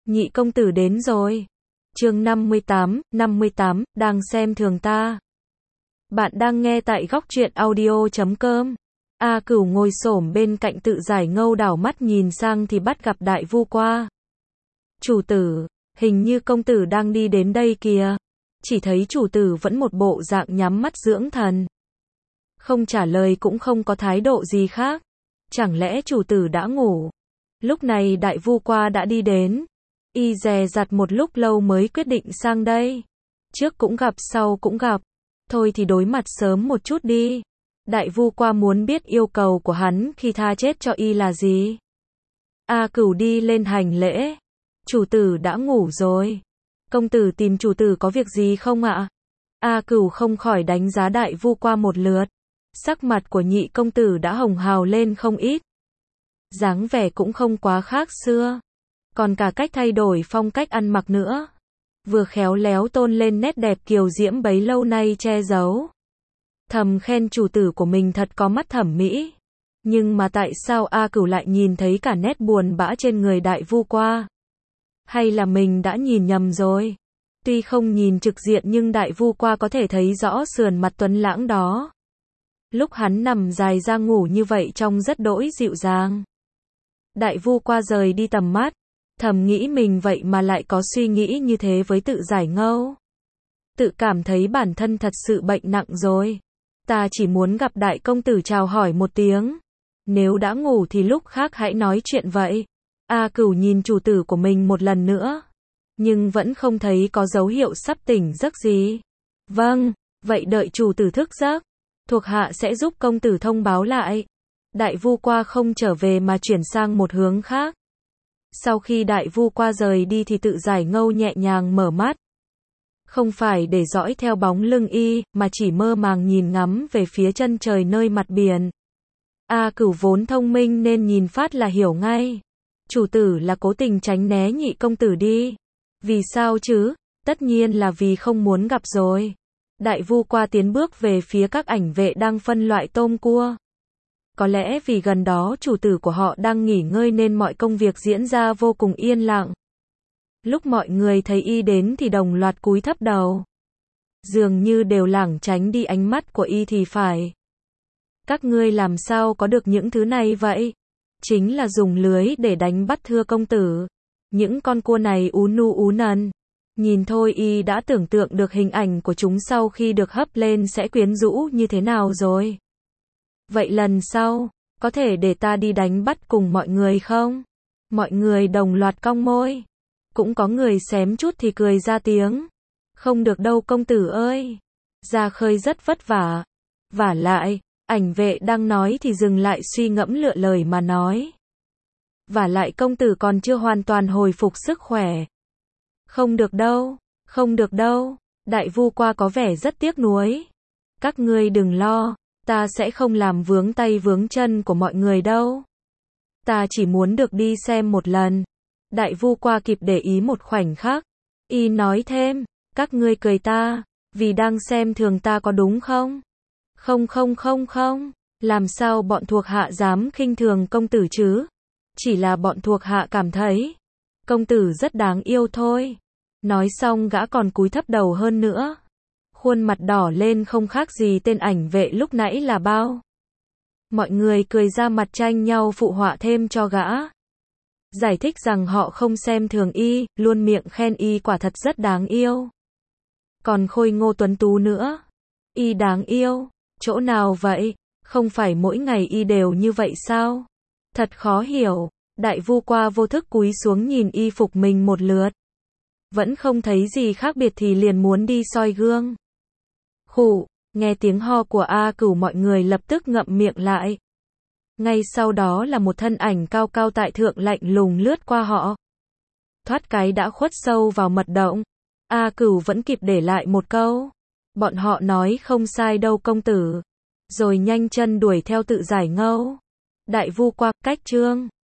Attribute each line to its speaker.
Speaker 1: nhị công tử đến rồi. Chương 58, đang xem thường ta. Bạn đang nghe tại góc truyện audio.com. A Cửu ngồi xổm bên cạnh tự giải ngâu, đảo mắt nhìn sang thì bắt gặp Đại Vu qua. Chủ tử, hình như công tử đang đi đến đây kìa. Chỉ thấy chủ tử vẫn một bộ dạng nhắm mắt dưỡng thần. Không trả lời cũng không có thái độ gì khác. Chẳng lẽ chủ tử đã ngủ? Lúc này Đại Vu qua đã đi đến. Y dè dặt một lúc lâu mới quyết định sang đây. Trước cũng gặp, sau cũng gặp. Thôi thì đối mặt sớm một chút đi. Đại Vu qua muốn biết yêu cầu của hắn khi tha chết cho y là gì. A Cửu đi lên hành lễ. Chủ tử đã ngủ rồi. Công tử tìm chủ tử có việc gì không ạ? A Cửu không khỏi đánh giá Đại Vu qua một lượt. Sắc mặt của nhị công tử đã hồng hào lên không ít. Dáng vẻ cũng không quá khác xưa. Còn cả cách thay đổi phong cách ăn mặc nữa. Vừa khéo léo tôn lên nét đẹp kiều diễm bấy lâu nay che giấu. Thầm khen chủ tử của mình thật có mắt thẩm mỹ. Nhưng mà tại sao A Cửu lại nhìn thấy cả nét buồn bã trên người Đại Vu qua? Hay là mình đã nhìn nhầm rồi? Tuy không nhìn trực diện nhưng Đại Vu qua có thể thấy rõ sườn mặt tuấn lãng đó. Lúc hắn nằm dài ra ngủ như vậy trông rất đỗi dịu dàng. Đại Vu qua rời đi tầm mắt. Thầm nghĩ mình vậy mà lại có suy nghĩ như thế với tự giải ngâu. Tự cảm thấy bản thân thật sự bệnh nặng rồi. Ta chỉ muốn gặp đại công tử chào hỏi một tiếng. Nếu đã ngủ thì lúc khác hãy nói chuyện vậy. A Cửu nhìn chủ tử của mình một lần nữa. Nhưng vẫn không thấy có dấu hiệu sắp tỉnh giấc gì. Vâng, vậy đợi chủ tử thức giấc. Thuộc hạ sẽ giúp công tử thông báo lại. Đại Vu qua không trở về mà chuyển sang một hướng khác. Sau khi Đại Vu qua rời đi thì tự giải ngâu nhẹ nhàng mở mắt. Không phải để dõi theo bóng lưng y, mà chỉ mơ màng nhìn ngắm về phía chân trời nơi mặt biển. A Cửu vốn thông minh nên nhìn phát là hiểu ngay. Chủ tử là cố tình tránh né nhị công tử đi. Vì sao chứ? Tất nhiên là vì không muốn gặp rồi. Đại Vu qua tiến bước về phía các ảnh vệ đang phân loại tôm cua. Có lẽ vì gần đó chủ tử của họ đang nghỉ ngơi nên mọi công việc diễn ra vô cùng yên lặng. Lúc mọi người thấy y đến thì đồng loạt cúi thấp đầu. Dường như đều lảng tránh đi ánh mắt của y thì phải. Các ngươi làm sao có được những thứ này vậy? Chính là dùng lưới để đánh bắt thưa công tử. Những con cua này ú nu ú nần. Nhìn thôi y đã tưởng tượng được hình ảnh của chúng sau khi được hấp lên sẽ quyến rũ như thế nào rồi. Vậy lần sau, có thể để ta đi đánh bắt cùng mọi người không? Mọi người đồng loạt cong môi. Cũng có người xém chút thì cười ra tiếng. Không được đâu công tử ơi. Ra khơi rất vất vả. Vả lại, ảnh vệ đang nói thì dừng lại suy ngẫm lựa lời mà nói. Vả lại công tử còn chưa hoàn toàn hồi phục sức khỏe. Không được đâu, không được đâu. Đại Vu qua có vẻ rất tiếc nuối. Các ngươi đừng lo. Ta sẽ không làm vướng tay vướng chân của mọi người đâu. Ta chỉ muốn được đi xem một lần. Đại Vu qua kịp để ý một khoảnh khắc. Y nói thêm, các ngươi cười ta, vì đang xem thường ta có đúng không? Không, làm sao bọn thuộc hạ dám khinh thường công tử chứ? Chỉ là bọn thuộc hạ cảm thấy, công tử rất đáng yêu thôi. Nói xong gã còn cúi thấp đầu hơn nữa. Khuôn mặt đỏ lên không khác gì tên ảnh vệ lúc nãy là bao. Mọi người cười ra mặt tranh nhau phụ họa thêm cho gã. Giải thích rằng họ không xem thường y, luôn miệng khen y quả thật rất đáng yêu. Còn khôi ngô tuấn tú nữa. Y đáng yêu, chỗ nào vậy? Không phải mỗi ngày y đều như vậy sao? Thật khó hiểu. Đại Vu qua vô thức cúi xuống nhìn y phục mình một lượt. Vẫn không thấy gì khác biệt thì liền muốn đi soi gương. Khụ, nghe tiếng ho của A Cửu mọi người lập tức ngậm miệng lại. Ngay sau đó là một thân ảnh cao cao tại thượng lạnh lùng lướt qua họ. Thoát cái đã khuất sâu vào mật động. A Cửu vẫn kịp để lại một câu. Bọn họ nói không sai đâu công tử. Rồi nhanh chân đuổi theo tự giải ngâu. Đại Vu qua, cách chương.